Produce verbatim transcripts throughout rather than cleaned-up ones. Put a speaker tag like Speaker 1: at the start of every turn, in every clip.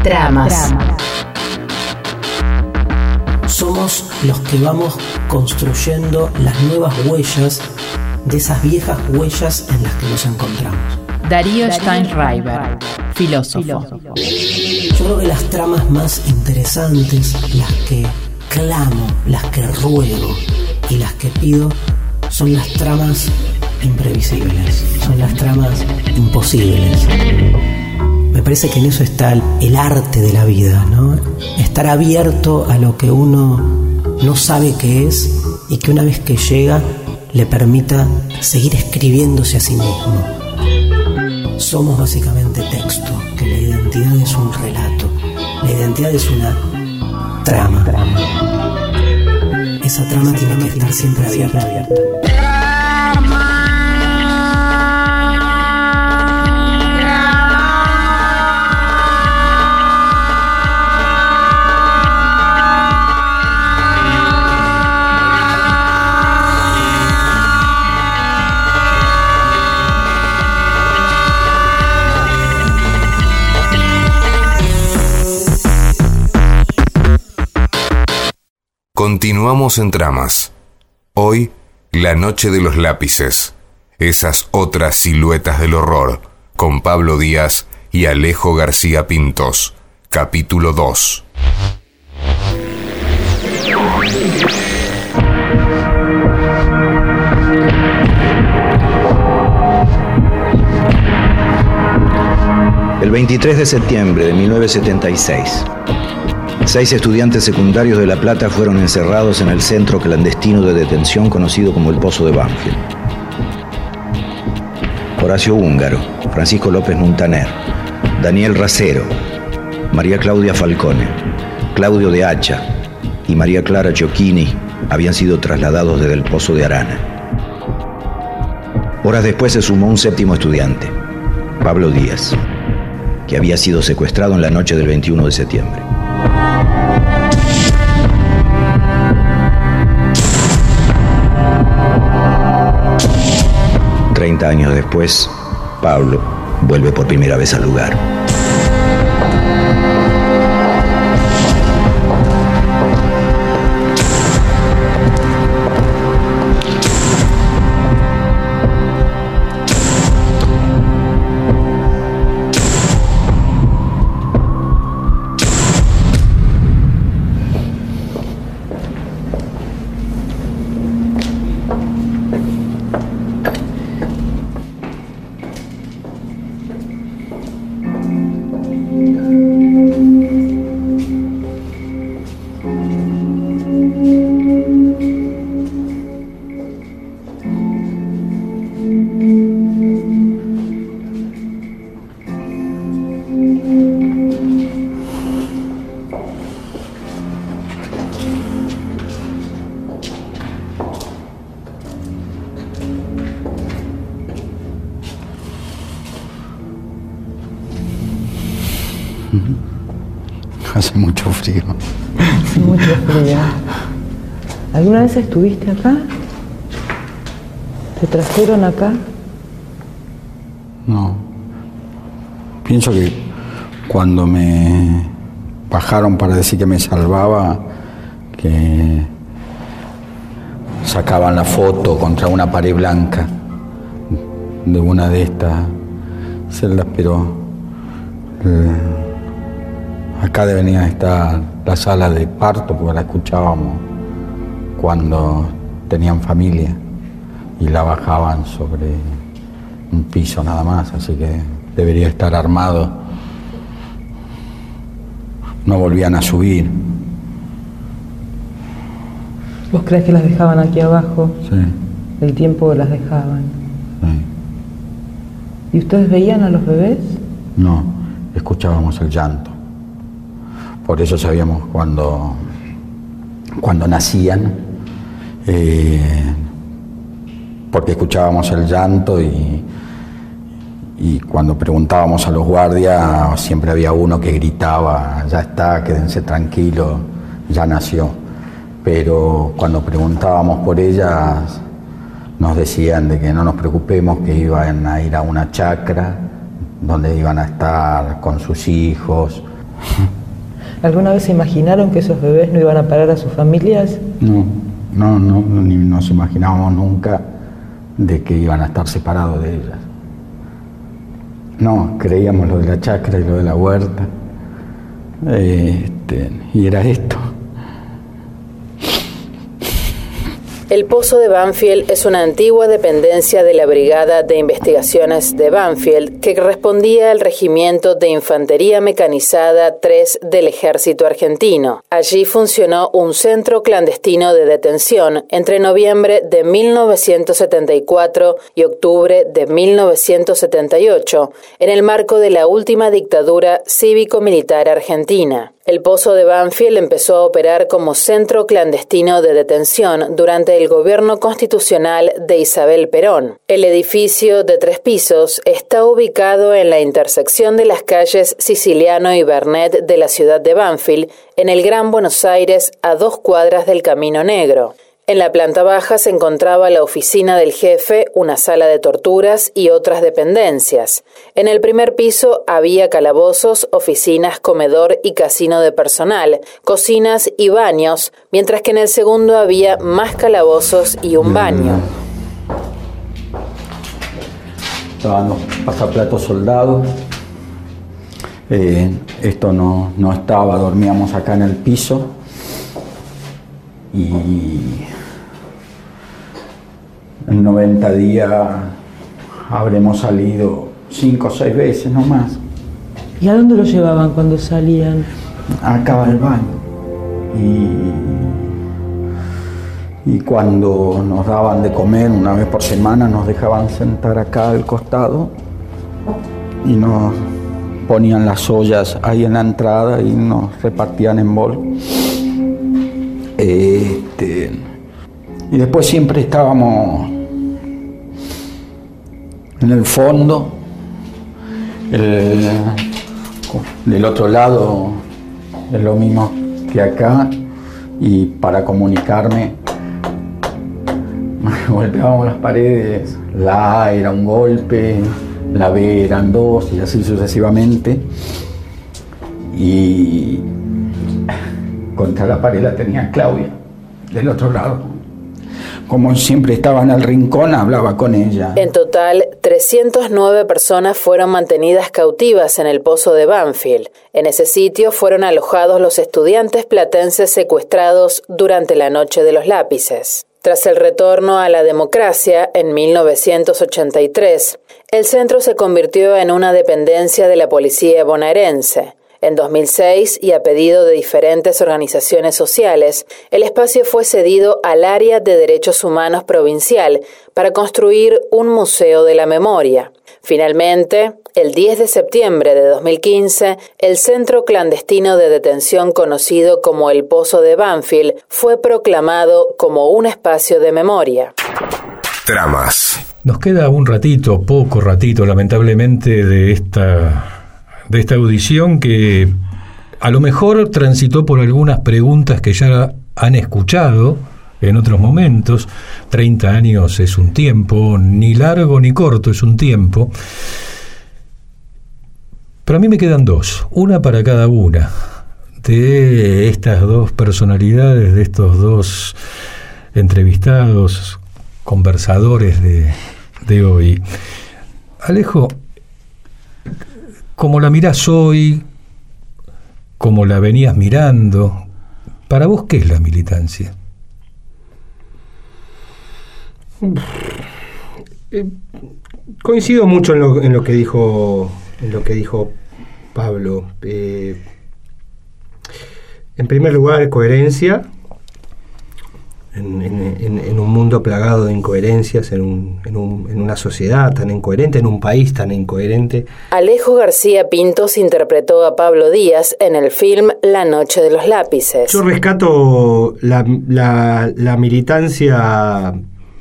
Speaker 1: Tramas.
Speaker 2: Somos los que vamos construyendo las nuevas huellas de esas viejas huellas en las que nos encontramos.
Speaker 1: Darío Steinreiber, filósofo.
Speaker 2: Yo creo que las tramas más interesantes, las que clamo, las que ruego y las que pido, son las tramas imprevisibles, son las tramas imposibles. Me parece que en eso está el, el arte de la vida, ¿no? Estar abierto a lo que uno no sabe qué es y que una vez que llega le permita seguir escribiéndose a sí mismo. Somos básicamente texto, que la identidad es un relato, la identidad es una trama. Esa trama tiene que estar siempre abierta.
Speaker 3: Continuamos en Tramas. Hoy, La noche de los lápices. Esas otras siluetas del horror, con Pablo Díaz y Alejo García Pintos. Capítulo dos.
Speaker 4: El veintitrés de septiembre de mil novecientos setenta y seis, seis estudiantes secundarios de La Plata fueron encerrados en el centro clandestino de detención conocido como el Pozo de Banfield. Horacio Húngaro, Francisco López Muntaner, Daniel Racero, María Claudia Falcone, Claudio de Hacha y María Clara Ciocchini habían sido trasladados desde el Pozo de Arana. Horas después se sumó un séptimo estudiante, Pablo Díaz, que había sido secuestrado en la noche del veintiuno de septiembre. Treinta años después, Pablo vuelve por primera vez al lugar.
Speaker 5: Hace mucho frío.
Speaker 6: Hace mucho frío. ¿Alguna vez estuviste acá? ¿Te trajeron acá?
Speaker 5: No. Pienso que cuando me bajaron para decir que me salvaba, que sacaban la foto contra una pared blanca de una de estas celdas, pero eh, acá debería estar la sala de parto, porque la escuchábamos cuando tenían familia y la bajaban sobre un piso nada más, así que debería estar armado. No volvían a subir.
Speaker 6: ¿Vos crees que las dejaban aquí abajo?
Speaker 5: Sí.
Speaker 6: El tiempo que las dejaban.
Speaker 5: Sí.
Speaker 6: ¿Y ustedes veían a los bebés?
Speaker 5: No, escuchábamos el llanto. Por eso sabíamos cuando, cuando nacían, eh, porque escuchábamos el llanto y, y cuando preguntábamos a los guardias siempre había uno que gritaba: ya está, quédense tranquilos, ya nació. Pero cuando preguntábamos por ellas nos decían de que no nos preocupemos, que iban a ir a una chacra donde iban a estar con sus hijos.
Speaker 6: ¿Alguna vez se imaginaron que esos bebés no iban a parar a sus familias?
Speaker 5: No, no, no, ni nos imaginábamos nunca de que iban a estar separados de ellas. No, creíamos lo de la chacra y lo de la huerta, este, y era esto.
Speaker 1: El Pozo de Banfield es una antigua dependencia de la Brigada de Investigaciones de Banfield que correspondía al Regimiento de Infantería Mecanizada tres del Ejército Argentino. Allí funcionó un centro clandestino de detención entre noviembre de mil novecientos setenta y cuatro y octubre de mil novecientos setenta y ocho, en el marco de la última dictadura cívico-militar argentina. El Pozo de Banfield empezó a operar como centro clandestino de detención durante el gobierno constitucional de Isabel Perón. El edificio de tres pisos está ubicado en la intersección de las calles Siciliano y Bernet de la ciudad de Banfield, en el Gran Buenos Aires, a dos cuadras del Camino Negro. En la planta baja se encontraba la oficina del jefe, una sala de torturas y otras dependencias. En el primer piso había calabozos, oficinas, comedor y casino de personal, cocinas y baños, mientras que en el segundo había más calabozos y un baño.
Speaker 5: Estaban los pasaplatos soldados. Eh, esto no, no estaba, dormíamos acá en el piso. Y en noventa días habremos salido cinco o seis veces nomás.
Speaker 6: ¿Y a dónde lo llevaban cuando salían?
Speaker 5: Acá al baño. Y, y cuando nos daban de comer una vez por semana, nos dejaban sentar acá al costado y nos ponían las ollas ahí en la entrada y nos repartían en bol. Este, y después siempre estábamos en el fondo, el, del otro lado es lo mismo que acá, y para comunicarme golpeábamos las paredes. La A era un golpe, la B eran dos y así sucesivamente, y contra la pared la tenía Claudia, del otro lado. Como siempre estaba en el rincón, hablaba con ella.
Speaker 1: En total, trescientas nueve personas fueron mantenidas cautivas en el Pozo de Banfield. En ese sitio fueron alojados los estudiantes platenses secuestrados durante la Noche de los Lápices. Tras el retorno a la democracia en mil novecientos ochenta y tres, el centro se convirtió en una dependencia de la policía bonaerense. En dos mil seis, y a pedido de diferentes organizaciones sociales, el espacio fue cedido al Área de Derechos Humanos Provincial para construir un museo de la memoria. Finalmente, el diez de septiembre de dos mil quince, el centro clandestino de detención conocido como el Pozo de Banfield fue proclamado como un espacio de memoria.
Speaker 3: Tramas.
Speaker 7: Nos queda un ratito, poco ratito, lamentablemente, de esta... de esta audición que a lo mejor transitó por algunas preguntas que ya han escuchado en otros momentos. treinta años es un tiempo, ni largo ni corto, es un tiempo. Pero a mí me quedan dos, una para cada una de estas dos personalidades, de estos dos entrevistados, conversadores de, de hoy. Alejo, como la mirás hoy, como la venías mirando, ¿para vos qué es la militancia?
Speaker 8: Eh, coincido mucho en lo, en lo que dijo en lo que dijo Pablo. Eh, en primer lugar, coherencia. En, en, en un mundo plagado de incoherencias, en, un, en, un, en una sociedad tan incoherente, en un país tan incoherente.
Speaker 1: Alejo García Pintos interpretó a Pablo Díaz en el film La Noche de los Lápices.
Speaker 8: Yo rescato la, la, la militancia.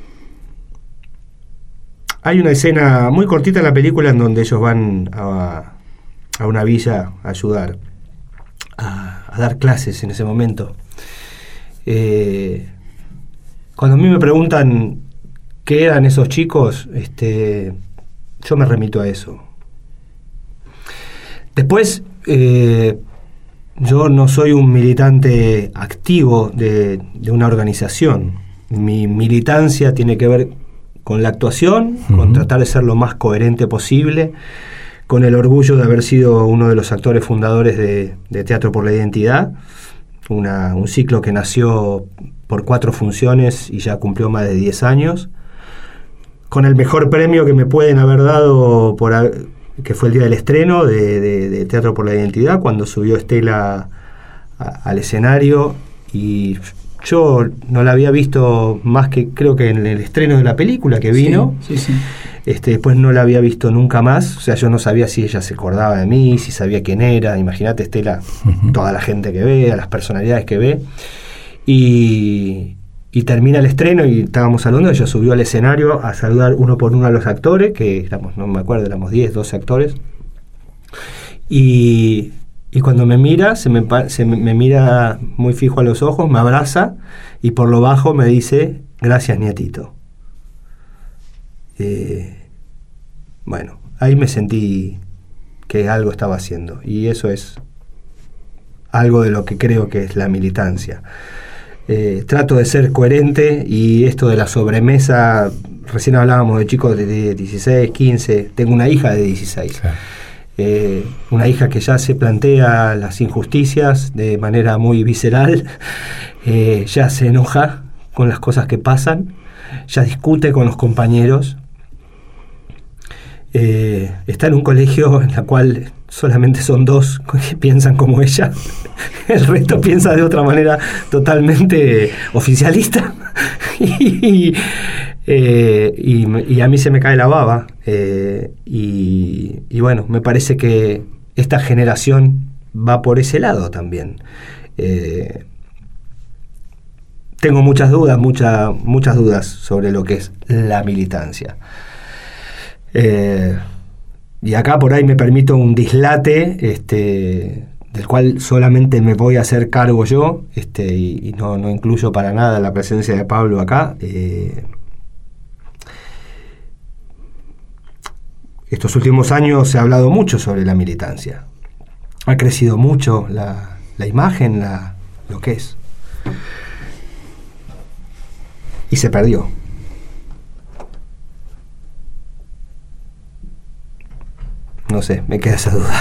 Speaker 8: Hay una escena muy cortita en la película en donde ellos van a, a una villa a ayudar, a, a dar clases en ese momento. Eh, Cuando a mí me preguntan qué eran esos chicos, este, yo me remito a eso. Después, eh, yo no soy un militante activo de, de una organización. Mi militancia tiene que ver con la actuación, uh-huh. con tratar de ser lo más coherente posible, con el orgullo de haber sido uno de los actores fundadores de, de Teatro por la Identidad, una, un ciclo que nació por cuatro funciones y ya cumplió más de diez años, con el mejor premio que me pueden haber dado, por que fue el día del estreno de, de, de Teatro por la Identidad, cuando subió Estela a, al escenario, y yo no la había visto más que creo que en el estreno de la película que vino.
Speaker 5: Sí, sí, sí.
Speaker 8: Este, después no la había visto nunca más, o sea, yo no sabía si ella se acordaba de mí, si sabía quién era. Imagínate, Estela, uh-huh. toda la gente que ve, a las personalidades que ve, y, y termina el estreno y estábamos hablando, ella subió al escenario a saludar uno por uno a los actores, que éramos, no me acuerdo, éramos diez, doce actores, y, y cuando me mira, se, me, se me, me mira muy fijo a los ojos, me abraza y por lo bajo me dice: gracias, nietito. Eh, bueno, ahí me sentí que algo estaba haciendo, y eso es algo de lo que creo que es la militancia. Eh, trato de ser coherente, y esto de la sobremesa, recién hablábamos de chicos de, de dieciséis, quince, tengo una hija de dieciséis, sí. eh, una hija que ya se plantea las injusticias de manera muy visceral, eh, ya se enoja con las cosas que pasan, ya discute con los compañeros, eh, está en un colegio en la cual solamente son dos que piensan como ella, el resto piensa de otra manera totalmente oficialista, y, eh, y, y a mí se me cae la baba, eh, y, y bueno, me parece que esta generación va por ese lado también. Eh, tengo muchas dudas, mucha, muchas dudas sobre lo que es la militancia. Eh, y acá por ahí me permito un dislate, este, del cual solamente me voy a hacer cargo yo, este, y, y no, no incluyo para nada la presencia de Pablo acá. Eh, estos últimos años se ha hablado mucho sobre la militancia. Ha crecido mucho la, la imagen, la, lo que es. Y se perdió. No sé, me queda esa duda.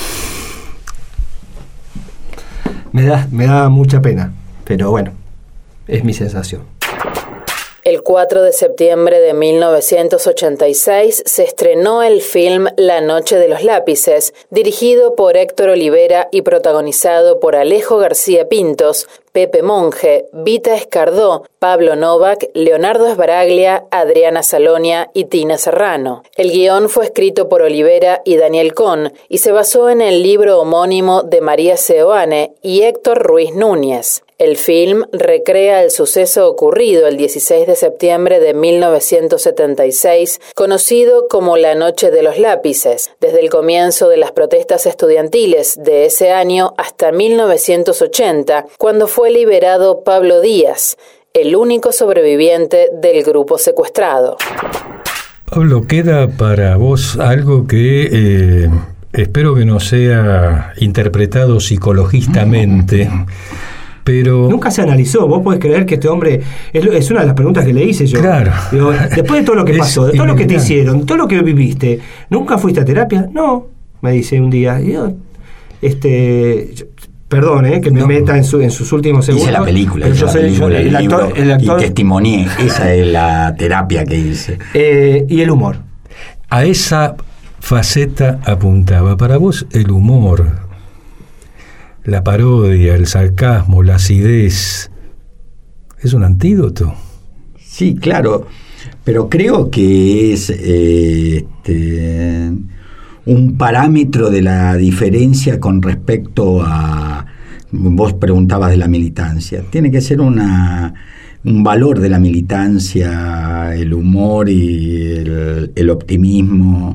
Speaker 8: Me da, me da mucha pena, pero bueno, es mi sensación.
Speaker 1: El cuatro de septiembre de mil novecientos ochenta y seis se estrenó el film La Noche de los Lápices, dirigido por Héctor Olivera y protagonizado por Alejo García Pintos, Pepe Monge, Vita Escardó, Pablo Novak, Leonardo Sbaraglia, Adriana Salonia y Tina Serrano. El guión fue escrito por Olivera y Daniel Cohn y se basó en el libro homónimo de María Seoane y Héctor Ruiz Núñez. El film recrea el suceso ocurrido el dieciséis de septiembre de mil novecientos setenta y seis, conocido como la Noche de los Lápices, desde el comienzo de las protestas estudiantiles de ese año hasta mil novecientos ochenta, cuando fue liberado Pablo Díaz, el único sobreviviente del grupo secuestrado.
Speaker 7: Pablo, queda para vos algo que eh, espero que no sea interpretado psicologistamente. Pero
Speaker 8: nunca se analizó. Vos podés creer que este hombre, es, es una de las preguntas que le hice yo.
Speaker 7: Claro.
Speaker 8: Digo, después de todo lo que pasó, de todo lo que te hicieron, todo lo que viviste, ¿nunca fuiste a terapia? No, me dice un día. Y yo, este, yo, perdón, eh, que me no, meta en, su, en sus últimos segundos.
Speaker 5: Hice la película,
Speaker 8: pero yo
Speaker 5: la
Speaker 8: soy
Speaker 5: película,
Speaker 8: yo, el,
Speaker 5: el
Speaker 8: actor,
Speaker 5: libro,
Speaker 8: el actor.
Speaker 5: Y testimonié. Esa es la terapia que hice.
Speaker 8: Eh, y el humor.
Speaker 7: A esa faceta apuntaba. Para vos, el humor, la parodia, el sarcasmo, la acidez, ¿es un antídoto?
Speaker 5: Sí, claro, pero creo que es eh, este, un parámetro de la diferencia con respecto a, vos preguntabas de la militancia, tiene que ser una, un valor de la militancia, el humor y el, el optimismo,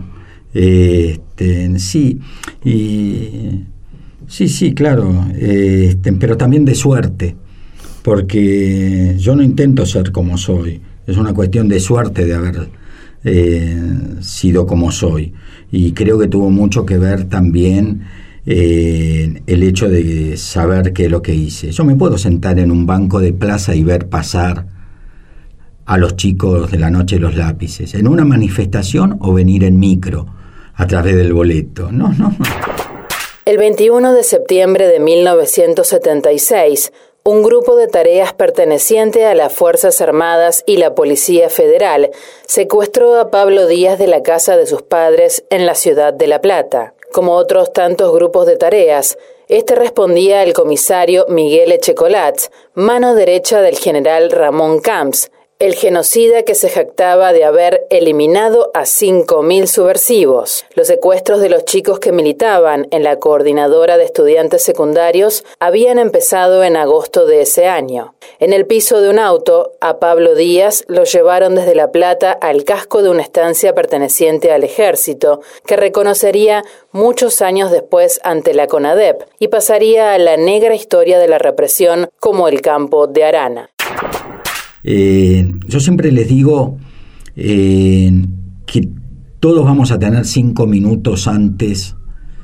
Speaker 5: este, sí, y... Sí, sí, claro, eh, este, pero también de suerte, porque yo no intento ser como soy, es una cuestión de suerte de haber eh, sido como soy, y creo que tuvo mucho que ver también eh, el hecho de saber qué es lo que hice. Yo me puedo sentar en un banco de plaza y ver pasar a los chicos de la noche de los lápices, en una manifestación o venir en micro a través del boleto. No, no, no.
Speaker 1: El veintiuno de septiembre de mil novecientos setenta y seis, un grupo de tareas perteneciente a las Fuerzas Armadas y la Policía Federal secuestró a Pablo Díaz de la casa de sus padres en la ciudad de La Plata. Como otros tantos grupos de tareas, este respondía al comisario Miguel Echecolatz, mano derecha del general Ramón Camps, el genocida que se jactaba de haber eliminado a cinco mil subversivos. Los secuestros de los chicos que militaban en la Coordinadora de Estudiantes Secundarios habían empezado en agosto de ese año. En el piso de un auto, a Pablo Díaz lo llevaron desde La Plata al casco de una estancia perteneciente al Ejército, que reconocería muchos años después ante la CONADEP y pasaría a la negra historia de la represión como el campo de Arana.
Speaker 5: Eh, yo siempre les digo eh, que todos vamos a tener cinco minutos antes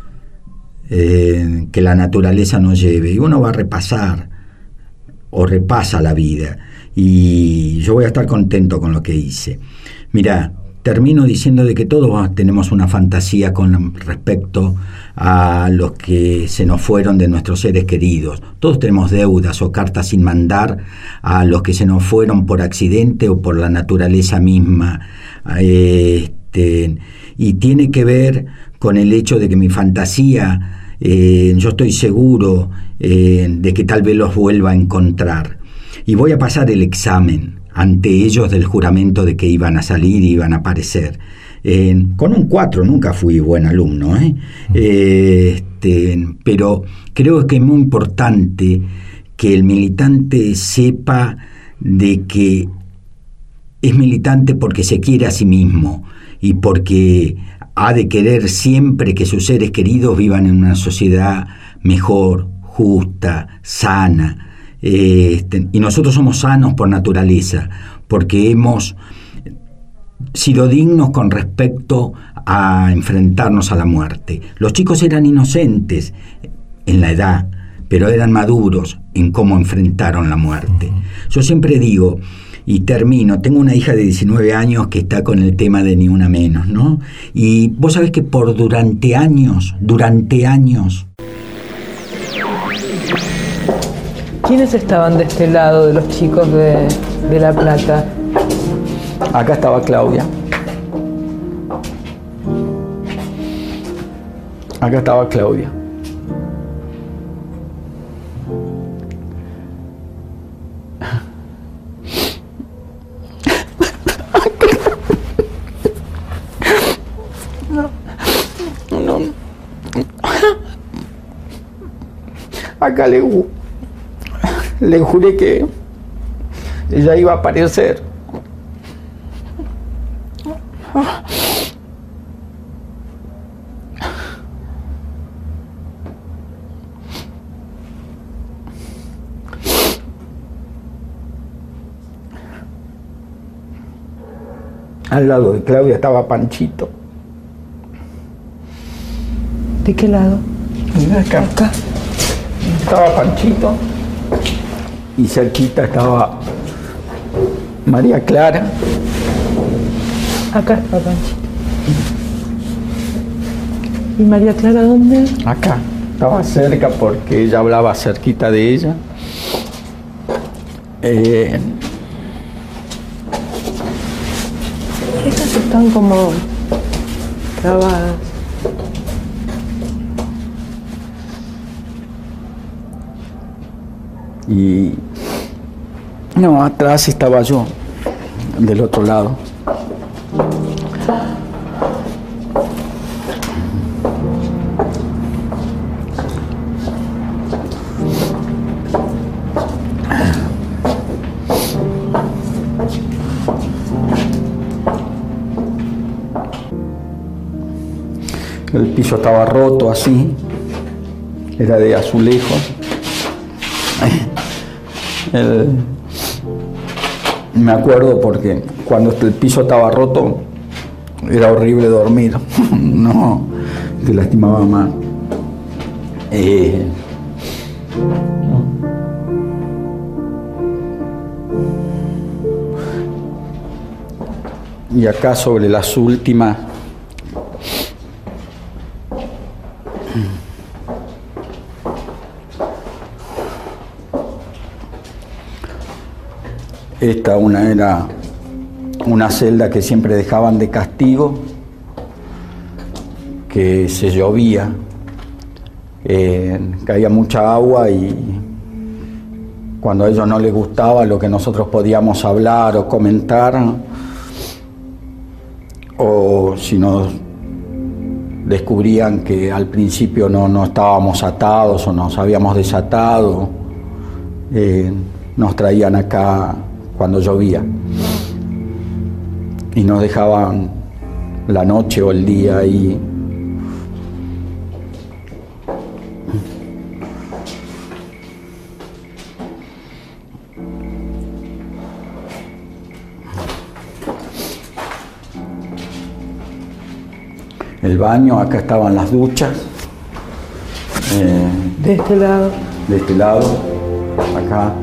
Speaker 5: eh, que la naturaleza nos lleve, y uno va a repasar o repasa la vida, y yo voy a estar contento con lo que hice. Mirá, termino diciendo de que todos tenemos una fantasía con respecto a los que se nos fueron de nuestros seres queridos. Todos tenemos deudas o cartas sin mandar a los que se nos fueron por accidente o por la naturaleza misma. Este, y tiene que ver con el hecho de que mi fantasía, eh, yo estoy seguro eh, de que tal vez los vuelva a encontrar. Y voy a pasar el examen ante ellos del juramento de que iban a salir y iban a aparecer. Eh, con un cuatro, nunca fui buen alumno, ¿eh? Eh, este, pero creo que es muy importante que el militante sepa de que es militante porque se quiere a sí mismo y porque ha de querer siempre que sus seres queridos vivan en una sociedad mejor, justa, sana. Este, y nosotros somos sanos por naturaleza, porque hemos sido dignos con respecto a enfrentarnos a la muerte. Los chicos eran inocentes en la edad, pero eran maduros en cómo enfrentaron la muerte. Yo siempre digo, y termino, tengo una hija de diecinueve años que está con el tema de Ni Una Menos, ¿no? Y vos sabés que por durante años, durante años...
Speaker 6: ¿Quiénes estaban de este lado de los chicos de, de La Plata?
Speaker 5: Acá estaba Claudia. Acá estaba Claudia. No, no. Acá le, le juré que ella iba a aparecer. Al lado de Claudia estaba Panchito.
Speaker 6: ¿De qué lado?
Speaker 5: De acá. Acá. Estaba Panchito y cerquita estaba María Clara.
Speaker 6: Acá está Panchito. ¿Y María Clara dónde?
Speaker 5: Acá. Estaba cerca porque ella hablaba cerquita de ella. Eh,
Speaker 6: Estas están como trabadas.
Speaker 5: Y no, atrás estaba yo, del otro lado. El piso estaba roto así, era de azulejo. El, me acuerdo porque cuando el piso estaba roto era horrible dormir, no, te lastimaba más. Eh, y acá sobre las últimas, esta una era una celda que siempre dejaban de castigo, que se llovía, eh, caía mucha agua y cuando a ellos no les gustaba lo que nosotros podíamos hablar o comentar, o si nos descubrían que al principio no, no estábamos atados o nos habíamos desatado, eh, nos traían acá cuando llovía y nos dejaban la noche o el día ahí. El baño, acá estaban las duchas. Eh,
Speaker 6: de este lado.
Speaker 5: De este lado, acá.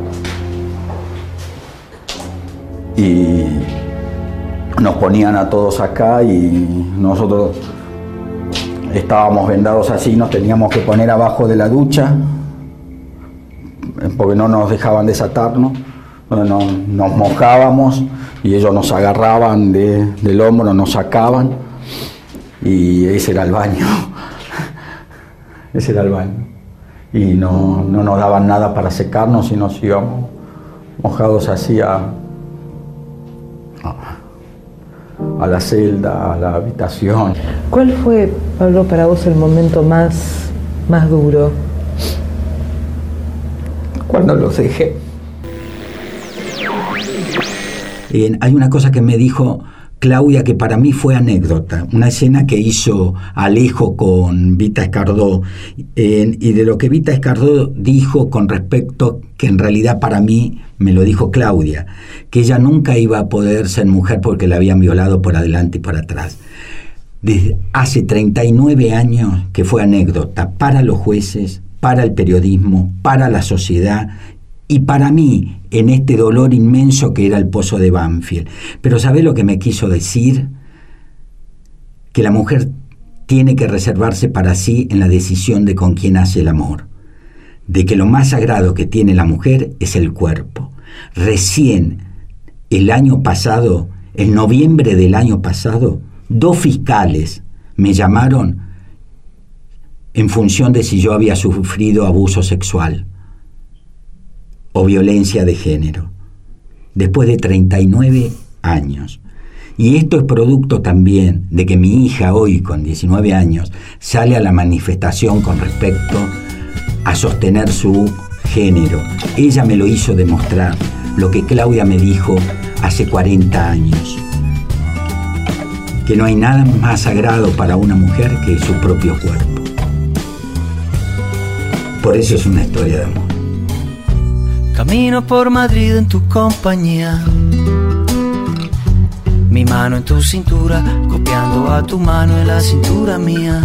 Speaker 5: Y nos ponían a todos acá y nosotros estábamos vendados así, nos teníamos que poner abajo de la ducha porque no nos dejaban desatarnos. No, nos mojábamos y ellos nos agarraban de, del hombro, nos sacaban. Y ese era el baño, ese era el baño. Y no, no nos daban nada para secarnos y nos íbamos mojados así a, a la celda, a la habitación.
Speaker 6: ¿Cuál fue, Pablo, para vos el momento más, más duro?
Speaker 5: Cuando los dejé. Eh, hay una cosa que me dijo Claudia, que para mí fue anécdota, una escena que hizo Alejo con Vita Escardó, eh, y de lo que Vita Escardó dijo con respecto, que en realidad para mí me lo dijo Claudia, que ella nunca iba a poder ser mujer porque la habían violado por adelante y por atrás. Desde hace treinta y nueve años que fue anécdota para los jueces, para el periodismo, para la sociedad y para mí, en este dolor inmenso que era el pozo de Banfield. Pero ¿sabe lo que me quiso decir? Que la mujer tiene que reservarse para sí en la decisión de con quién hace el amor. De que lo más sagrado que tiene la mujer es el cuerpo. Recién, el año pasado, en noviembre del año pasado, dos fiscales me llamaron en función de si yo había sufrido abuso sexual o violencia de género, después de treinta y nueve años. Y esto es producto también de que mi hija hoy, con diecinueve años, sale a la manifestación con respecto a sostener su género. Ella me lo hizo demostrar, lo que Claudia me dijo hace cuarenta años, que no hay nada más sagrado para una mujer que su propio cuerpo. Por eso es una historia de amor.
Speaker 9: Camino por Madrid en tu compañía, mi mano en tu cintura, copiando a tu mano en la cintura mía.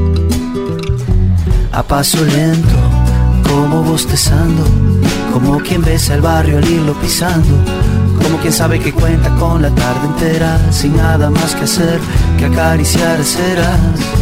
Speaker 9: A paso lento, como bostezando, como quien besa el barrio al irlo pisando, como quien sabe que cuenta con la tarde entera, sin nada más que hacer que acariciar ceras.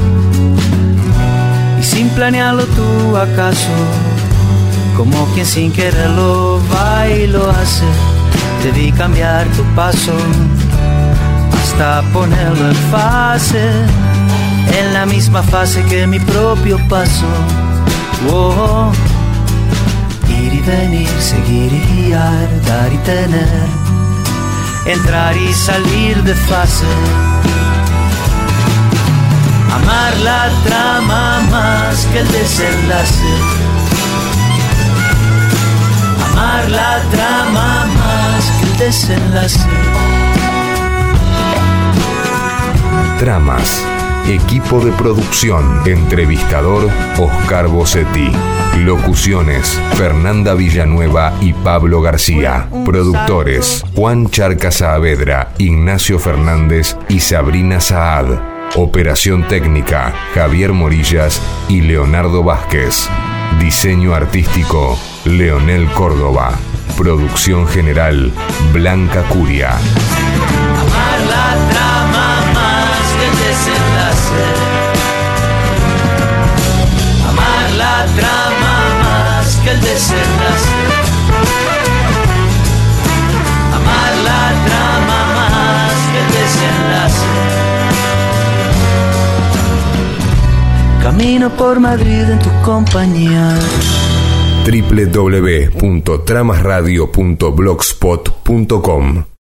Speaker 9: Y sin planearlo tú acaso, como quien sin quererlo va y lo hace, te vi cambiar tu paso hasta ponerlo en fase, en la misma fase que mi propio paso. Oh, ir y venir, seguir y guiar, dar y tener, entrar y salir de fase. Amar la trama más que el desenlace. Amar la trama más que el desenlace.
Speaker 3: Tramas. Equipo de producción. Entrevistador Oscar Bossetti. Locuciones Fernanda Villanueva y Pablo García. Productores Juan Charca Saavedra, Ignacio Fernández y Sabrina Saad. Operación técnica, Javier Morillas y Leonardo Vázquez. Diseño artístico, Leonel Córdoba. Producción general, Blanca Curia.
Speaker 9: Amar la trama más que el desenlace. Amar la trama más que el desenlace. Amar la trama más que el desenlace. Camino por Madrid en tu compañía.
Speaker 3: doble u doble u doble u punto tramas radio punto blogspot punto com